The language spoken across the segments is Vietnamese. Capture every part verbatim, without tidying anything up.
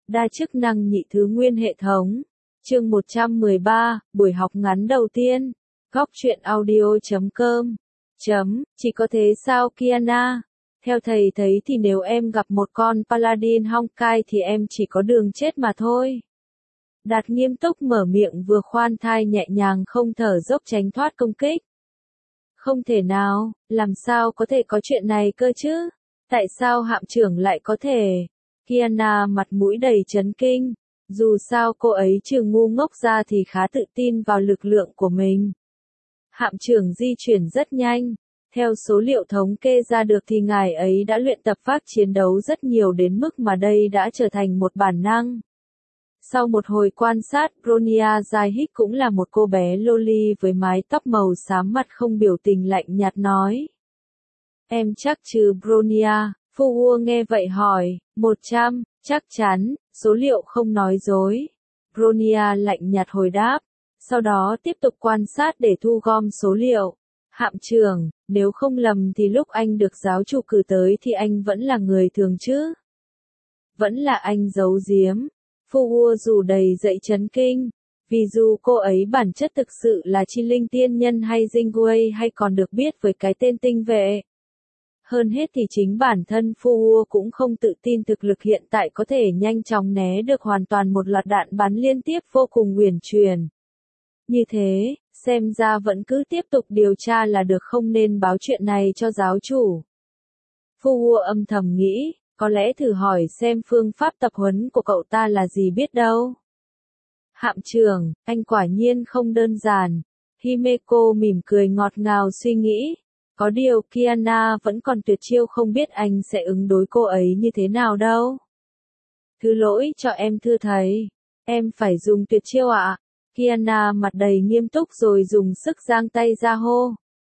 Đa chức năng nhị thứ nguyên hệ thống. Chương một trăm mười ba, buổi học ngắn đầu tiên. Góc truyện audio chấm com. Chấm, chỉ có thế sao Kiana? Theo thầy thấy thì nếu em gặp một con Paladin Honkai thì em chỉ có đường chết mà thôi. Đạt nghiêm túc mở miệng vừa khoan thai nhẹ nhàng không thở dốc tránh thoát công kích. Không thể nào, làm sao có thể có chuyện này cơ chứ? Tại sao hạm trưởng lại có thể? Kiana mặt mũi đầy chấn kinh. Dù sao cô ấy trừ ngu ngốc ra thì khá tự tin vào lực lượng của mình. Hạm trưởng di chuyển rất nhanh. Theo số liệu thống kê ra được thì ngài ấy đã luyện tập pháp chiến đấu rất nhiều đến mức mà đây đã trở thành một bản năng. Sau một hồi quan sát, Bronya Zahik cũng là một cô bé loli với mái tóc màu xám, mặt không biểu tình lạnh nhạt nói. Em chắc chứ Bronya? Fuwa nghe vậy hỏi. Một trăm, chắc chắn, số liệu không nói dối. Bronya lạnh nhạt hồi đáp. Sau đó tiếp tục quan sát để thu gom số liệu. Hạm trưởng, nếu không lầm thì lúc anh được giáo chủ cử tới thì anh vẫn là người thường chứ? Vẫn là anh giấu giếm. Fuwa dù đầy dậy chấn kinh. Vì dù cô ấy bản chất thực sự là chi linh tiên nhân hay Jingwei hay còn được biết với cái tên tinh vệ. Hơn hết thì chính bản thân Fuwa cũng không tự tin thực lực hiện tại có thể nhanh chóng né được hoàn toàn một loạt đạn bắn liên tiếp vô cùng uyển chuyển. Như thế, xem ra vẫn cứ tiếp tục điều tra là được, không nên báo chuyện này cho giáo chủ. Fuwa âm thầm nghĩ, có lẽ thử hỏi xem phương pháp tập huấn của cậu ta là gì biết đâu. Hạm trưởng, anh quả nhiên không đơn giản. Himeko mỉm cười ngọt ngào suy nghĩ. Có điều Kiana vẫn còn tuyệt chiêu, không biết anh sẽ ứng đối cô ấy như thế nào đâu. Thứ lỗi cho em thưa thầy. Em phải dùng tuyệt chiêu ạ. À? Kiana mặt đầy nghiêm túc rồi dùng sức giang tay ra hô.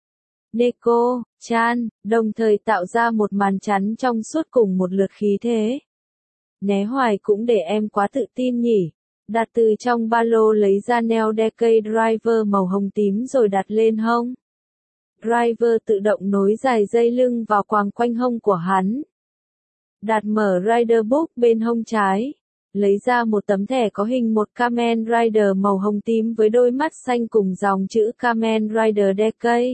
Neko, Chan, đồng thời tạo ra một màn chắn trong suốt cùng một lượt khí thế. Né hoài cũng để em quá tự tin nhỉ. Đạt từ trong ba lô lấy ra neo Decade Driver màu hồng tím rồi đặt lên hông. Driver tự động nối dài dây lưng vào quàng quanh hông của hắn. Đạt mở Rider Book bên hông trái. Lấy ra một tấm thẻ có hình một Kamen Rider màu hồng tím với đôi mắt xanh cùng dòng chữ Kamen Rider Decade.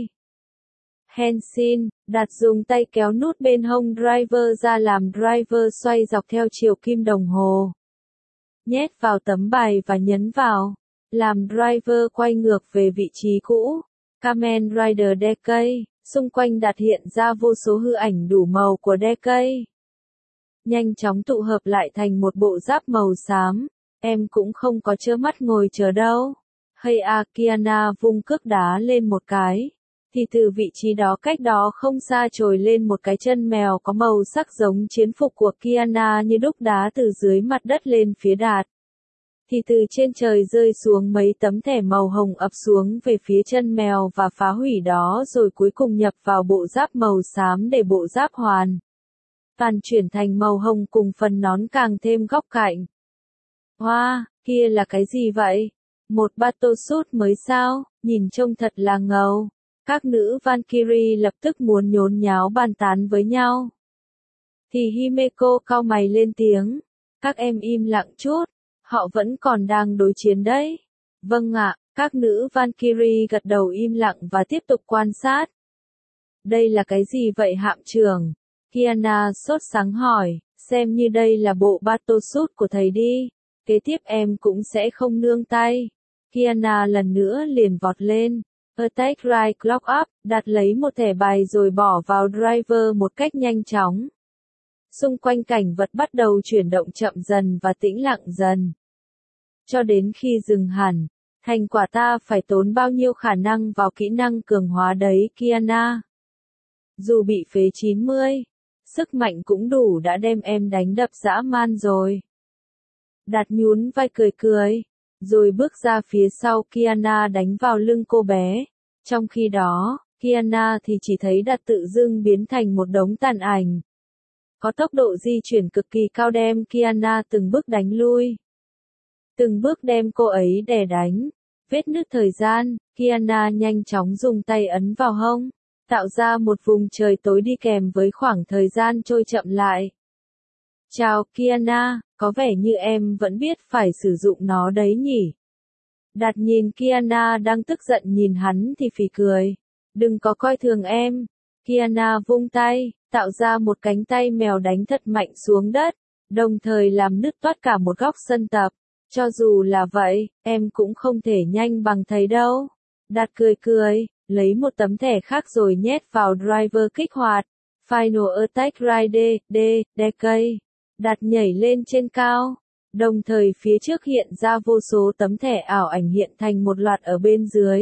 Henshin, Đạt dùng tay kéo nút bên hông Driver ra làm Driver xoay dọc theo chiều kim đồng hồ. Nhét vào tấm bài và nhấn vào. Làm Driver quay ngược về vị trí cũ. Kamen Rider Decade, xung quanh Đạt hiện ra vô số hư ảnh đủ màu của Decade. Nhanh chóng tụ hợp lại thành một bộ giáp màu xám. Em cũng không có trơ mắt ngồi chờ đâu. Hay à, Kiana vung cước đá lên một cái. Thì từ vị trí đó cách đó không xa trồi lên một cái chân mèo có màu sắc giống chiến phục của Kiana như đúc đá từ dưới mặt đất lên phía Đạt. Thì từ trên trời rơi xuống mấy tấm thẻ màu hồng ập xuống về phía chân mèo và phá hủy đó, rồi cuối cùng nhập vào bộ giáp màu xám để bộ giáp hoàn toàn chuyển thành màu hồng cùng phần nón càng thêm góc cạnh. Hoa, wow, kia là cái gì vậy? Một battlesuit mới sao? Nhìn trông thật là ngầu. Các nữ Valkyrie lập tức muốn nhốn nháo bàn tán với nhau. Thì Himeko cau mày lên tiếng. Các em im lặng chút. Họ vẫn còn đang đối chiến đấy. Vâng ạ, các nữ Valkyrie gật đầu im lặng và tiếp tục quan sát. Đây là cái gì vậy hạm trưởng? Kiana sốt sắng hỏi, xem như đây là bộ battlesuit của thầy đi. Kế tiếp em cũng sẽ không nương tay. Kiana lần nữa liền vọt lên. Attack right clock up, đặt lấy một thẻ bài rồi bỏ vào driver một cách nhanh chóng. Xung quanh cảnh vật bắt đầu chuyển động chậm dần và tĩnh lặng dần. Cho đến khi dừng hẳn, thành quả ta phải tốn bao nhiêu khả năng vào kỹ năng cường hóa đấy Kiana. Dù bị phế chín mươi, sức mạnh cũng đủ đã đem em đánh đập dã man rồi. Đạt nhún vai cười cười, rồi bước ra phía sau Kiana đánh vào lưng cô bé. Trong khi đó, Kiana thì chỉ thấy Đạt tự dưng biến thành một đống tàn ảnh. Có tốc độ di chuyển cực kỳ cao đem Kiana từng bước đánh lui. Từng bước đem cô ấy đè đánh. Vết nứt thời gian, Kiana nhanh chóng dùng tay ấn vào hông, tạo ra một vùng trời tối đi kèm với khoảng thời gian trôi chậm lại. Chào Kiana, Có vẻ như em vẫn biết phải sử dụng nó đấy nhỉ. Đạt nhìn Kiana đang tức giận nhìn hắn thì phì cười. Đừng có coi thường em. Kiana vung tay, tạo ra một cánh tay mèo đánh thật mạnh xuống đất, đồng thời làm nứt toát cả một góc sân tập. Cho dù là vậy, em cũng không thể nhanh bằng thầy đâu. Đạt cười cười, lấy một tấm thẻ khác rồi nhét vào driver kích hoạt. Final Attack Ride, D, Decay. Đạt nhảy lên trên cao. Đồng thời phía trước hiện ra vô số tấm thẻ ảo ảnh hiện thành một loạt ở bên dưới.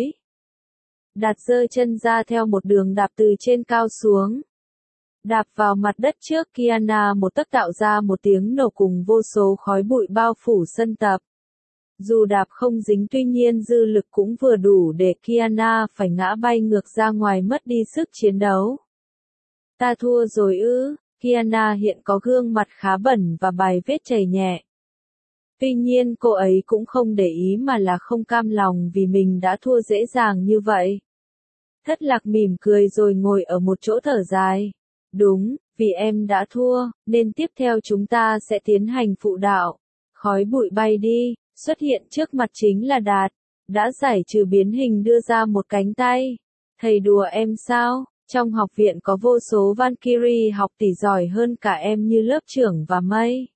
Đạt giơ chân ra theo một đường đạp từ trên cao xuống. Đạp vào mặt đất trước Kiana một tấc tạo ra một tiếng nổ cùng vô số khói bụi bao phủ sân tập. Dù đạp không dính tuy nhiên dư lực cũng vừa đủ để Kiana phải ngã bay ngược ra ngoài mất đi sức chiến đấu. Ta thua rồi ư, Kiana hiện có gương mặt khá bẩn và vài vết chảy nhẹ. Tuy nhiên cô ấy cũng không để ý mà là không cam lòng vì mình đã thua dễ dàng như vậy. Thất Lạc mỉm cười rồi ngồi ở một chỗ thở dài. Đúng, vì em đã thua, nên tiếp theo chúng ta sẽ tiến hành phụ đạo. Khói bụi bay đi, xuất hiện trước mặt chính là Đạt. Đã giải trừ biến hình đưa ra một cánh tay. Thầy đùa em sao? Trong học viện có vô số Valkyrie học tỷ giỏi hơn cả em như lớp trưởng và Mây.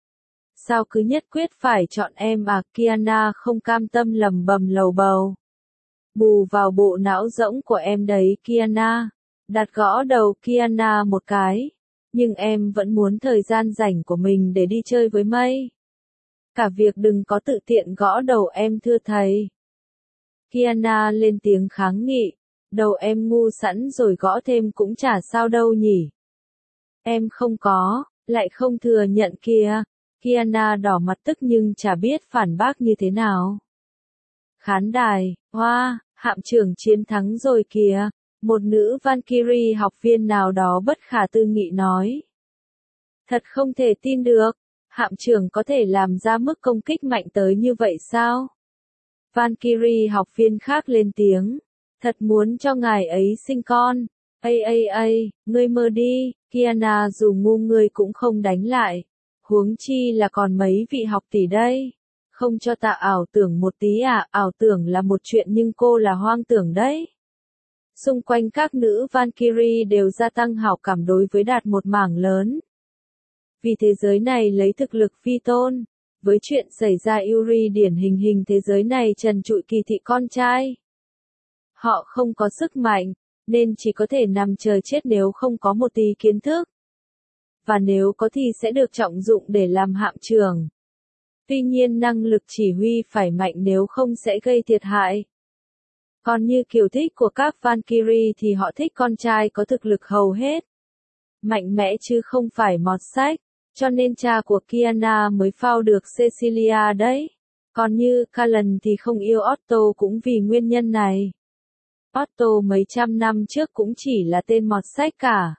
Sao cứ nhất quyết phải chọn em à? Kiana không cam tâm lầm bầm lầu bầu. Bù vào bộ não rỗng của em đấy Kiana. Đạt gõ đầu Kiana một cái. Nhưng em vẫn muốn thời gian rảnh của mình để đi chơi với Mây. Cả việc đừng có tự tiện gõ đầu em thưa thầy. Kiana lên tiếng kháng nghị. Đầu em ngu sẵn rồi gõ thêm cũng chả sao đâu nhỉ. Em không có, lại không thừa nhận kìa. Kiana đỏ mặt tức nhưng chả biết phản bác như thế nào. Khán đài, hoa, hạm trưởng chiến thắng rồi kìa. Một nữ Valkyrie học viên nào đó bất khả tư nghị nói. Thật không thể tin được, hạm trưởng có thể làm ra mức công kích mạnh tới như vậy sao? Valkyrie học viên khác lên tiếng. Thật muốn cho ngài ấy sinh con. Ây ây ây, ngươi mơ đi, Kiana dù ngu ngươi cũng không đánh lại. Huống chi là còn mấy vị học tỷ đây. Không cho ta ảo tưởng một tí à, ảo tưởng là một chuyện nhưng cô là hoang tưởng đấy. Xung quanh các nữ Valkyrie đều gia tăng hảo cảm đối với Đạt một mảng lớn. Vì thế giới này lấy thực lực vi tôn. Với chuyện xảy ra Yuri điển hình hình thế giới này trần trụi kỳ thị con trai. Họ không có sức mạnh, nên chỉ có thể nằm chờ chết nếu không có một tí kiến thức. Và nếu có thì sẽ được trọng dụng để làm hạm trưởng. Tuy nhiên năng lực chỉ huy phải mạnh nếu không sẽ gây thiệt hại. Còn như kiểu thích của các Valkyrie thì họ thích con trai có thực lực hầu hết. Mạnh mẽ chứ không phải mọt sách, cho nên cha của Kiana mới phao được Cecilia đấy. Còn như Callan thì không yêu Otto cũng vì nguyên nhân này. Otto mấy trăm năm trước cũng chỉ là tên mọt sách cả.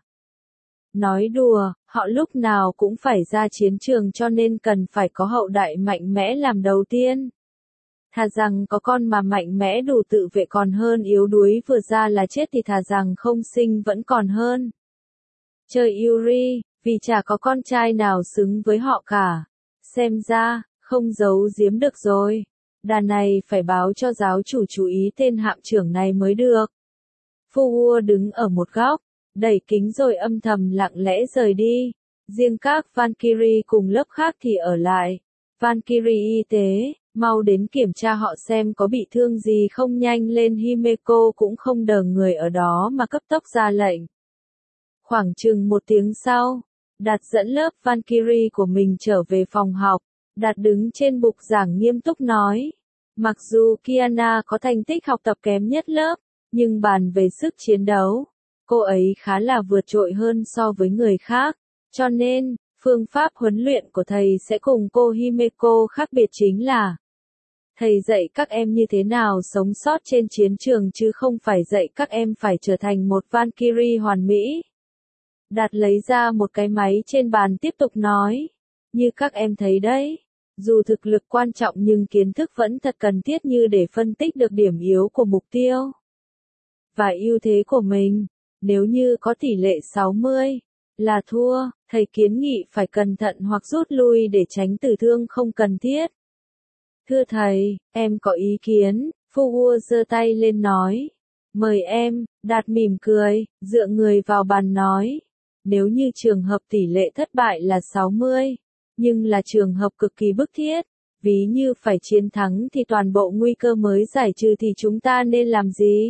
Nói đùa, họ lúc nào cũng phải ra chiến trường cho nên cần phải có hậu đại mạnh mẽ làm đầu tiên. Thà rằng có con mà mạnh mẽ đủ tự vệ còn hơn yếu đuối vừa ra là chết thì thà rằng không sinh vẫn còn hơn. Chơi Yuri, vì chả có con trai nào xứng với họ cả. Xem ra, không giấu giếm được rồi. Đàn này phải báo cho giáo chủ chú ý tên hạm trưởng này mới được. Fuhua đứng ở một góc, đẩy kính rồi âm thầm lặng lẽ rời đi. Riêng các Valkyrie cùng lớp khác thì ở lại. Valkyrie y tế, mau đến kiểm tra họ xem có bị thương gì không. Nhanh lên, Himeko cũng không đờ người ở đó mà cấp tốc ra lệnh. Khoảng chừng một tiếng sau, Đạt dẫn lớp Valkyrie của mình trở về phòng học. Đạt đứng trên bục giảng nghiêm túc nói. Mặc dù Kiana có thành tích học tập kém nhất lớp, nhưng bàn về sức chiến đấu, cô ấy khá là vượt trội hơn so với người khác. Cho nên, phương pháp huấn luyện của thầy sẽ cùng cô Himeko khác biệt chính là thầy dạy các em như thế nào sống sót trên chiến trường chứ không phải dạy các em phải trở thành một Valkyrie hoàn mỹ. Đạt lấy ra một cái máy trên bàn tiếp tục nói. Như các em thấy đấy, dù thực lực quan trọng nhưng kiến thức vẫn thật cần thiết như để phân tích được điểm yếu của mục tiêu và ưu thế của mình. Nếu như có tỷ lệ sáu mươi, là thua, thầy kiến nghị phải cẩn thận hoặc rút lui để tránh tử thương không cần thiết. Thưa thầy, em có ý kiến, Fu giơ tay lên nói. Mời em, Đạt mỉm cười, dựa người vào bàn nói. Nếu như trường hợp tỷ lệ thất bại là sáu mươi, nhưng là trường hợp cực kỳ bức thiết, ví như phải chiến thắng thì toàn bộ nguy cơ mới giải trừ thì chúng ta nên làm gì?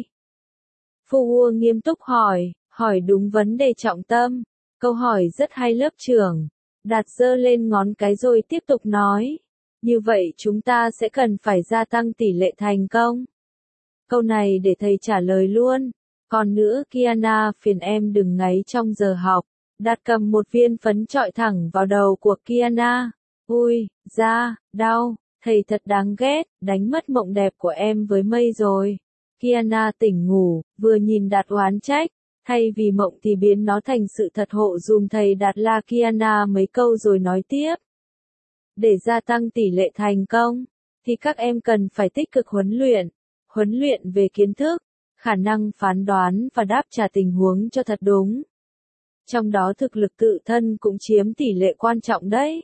Fu nghiêm túc hỏi, hỏi đúng vấn đề trọng tâm. Câu hỏi rất hay lớp trưởng. Đạt giơ lên ngón cái rồi tiếp tục nói. Như vậy chúng ta sẽ cần phải gia tăng tỷ lệ thành công. Câu này để thầy trả lời luôn. Còn nữa Kiana, phiền em đừng ngáy trong giờ học. Đạt cầm một viên phấn chọi thẳng vào đầu của Kiana. Ui, da, đau, thầy thật đáng ghét, đánh mất mộng đẹp của em với mây rồi. Kiana tỉnh ngủ, vừa nhìn Đạt oán trách, thay vì mộng thì biến nó thành sự thật, hộ dùm thầy Đạt la Kiana mấy câu rồi nói tiếp. Để gia tăng tỷ lệ thành công, thì các em cần phải tích cực huấn luyện, huấn luyện về kiến thức, khả năng phán đoán và đáp trả tình huống cho thật đúng. Trong đó thực lực tự thân cũng chiếm tỷ lệ quan trọng đấy.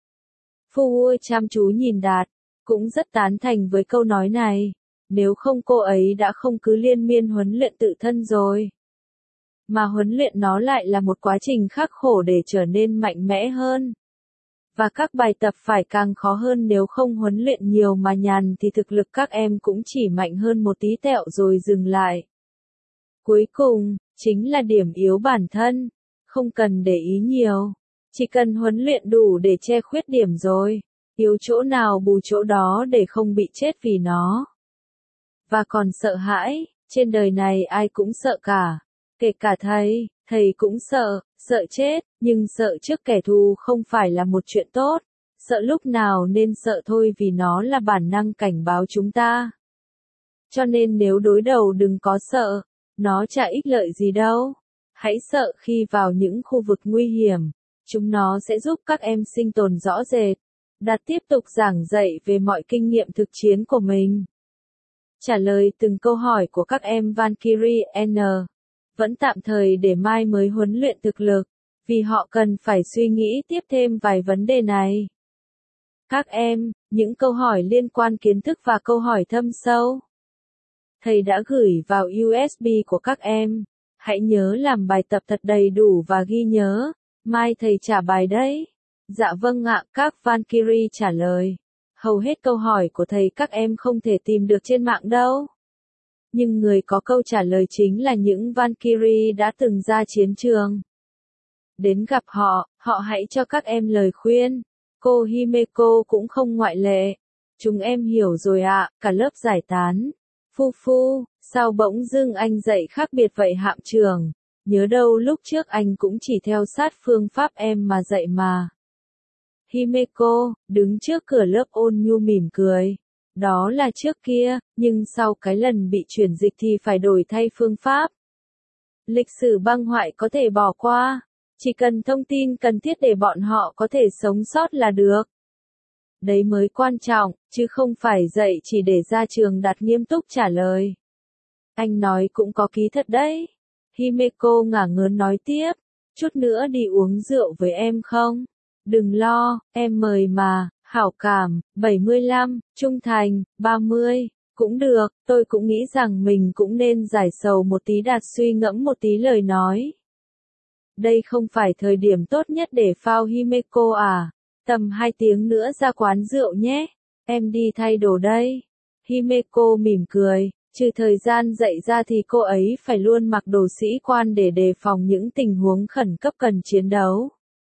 Fu chăm chú nhìn Đạt, cũng rất tán thành với câu nói này. Nếu không cô ấy đã không cứ liên miên huấn luyện tự thân rồi. Mà huấn luyện nó lại là một quá trình khắc khổ để trở nên mạnh mẽ hơn. Và các bài tập phải càng khó hơn, nếu không huấn luyện nhiều mà nhàn thì thực lực các em cũng chỉ mạnh hơn một tí tẹo rồi dừng lại. Cuối cùng, chính là điểm yếu bản thân. Không cần để ý nhiều. Chỉ cần huấn luyện đủ để che khuyết điểm rồi. Yếu chỗ nào bù chỗ đó để không bị chết vì nó. Và còn sợ hãi, trên đời này ai cũng sợ cả. Kể cả thầy, thầy cũng sợ, sợ chết, nhưng sợ trước kẻ thù không phải là một chuyện tốt. Sợ lúc nào nên sợ thôi, vì nó là bản năng cảnh báo chúng ta. Cho nên nếu đối đầu đừng có sợ, nó chả ích lợi gì đâu. Hãy sợ khi vào những khu vực nguy hiểm, chúng nó sẽ giúp các em sinh tồn rõ rệt. Đạt tiếp tục giảng dạy về mọi kinh nghiệm thực chiến của mình. Trả lời từng câu hỏi của các em Valkyrie N. Vẫn tạm thời để mai mới huấn luyện thực lực, vì họ cần phải suy nghĩ tiếp thêm vài vấn đề này. Các em, những câu hỏi liên quan kiến thức và câu hỏi thâm sâu. Thầy đã gửi vào u ét bê của các em. Hãy nhớ làm bài tập thật đầy đủ và ghi nhớ. Mai thầy trả bài đấy. Dạ vâng ạ, các Valkyrie trả lời. Hầu hết câu hỏi của thầy các em không thể tìm được trên mạng đâu. Nhưng người có câu trả lời chính là những Valkyrie đã từng ra chiến trường. Đến gặp họ, họ hãy cho các em lời khuyên. Cô Himeko cũng không ngoại lệ. Chúng em hiểu rồi ạ, cả lớp giải tán. Phu phu, sao bỗng dưng anh dạy khác biệt vậy hạm trưởng? Nhớ đâu lúc trước anh cũng chỉ theo sát phương pháp em mà dạy mà. Himeko, đứng trước cửa lớp ôn nhu mỉm cười. Đó là trước kia, nhưng sau cái lần bị chuyển dịch thì phải đổi thay phương pháp. Lịch sử băng hoại có thể bỏ qua, chỉ cần thông tin cần thiết để bọn họ có thể sống sót là được. Đấy mới quan trọng, chứ không phải dạy chỉ để ra trường Đạt nghiêm túc trả lời. Anh nói cũng có ký thật đấy. Himeko ngả ngớn nói tiếp, chút nữa đi uống rượu với em không? Đừng lo, em mời mà. Hảo cảm, bảy mươi lăm, trung thành, ba mươi, cũng được, tôi cũng nghĩ rằng mình cũng nên giải sầu một tí. Đạt suy ngẫm một tí lời nói. Đây không phải thời điểm tốt nhất để phao Himeko à? Tầm hai tiếng nữa ra quán rượu nhé, em đi thay đồ đây. Himeko mỉm cười, trừ thời gian dạy ra thì cô ấy phải luôn mặc đồ sĩ quan để đề phòng những tình huống khẩn cấp cần chiến đấu.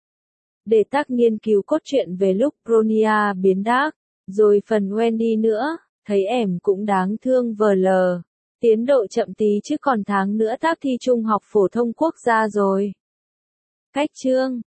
Để tác nghiên cứu cốt truyện về lúc Bronya biến Dark, rồi phần Wendy nữa, thấy em cũng đáng thương vờ lờ. Tiến độ chậm tí chứ còn tháng nữa tác thi trung học phổ thông quốc gia rồi. Cách chương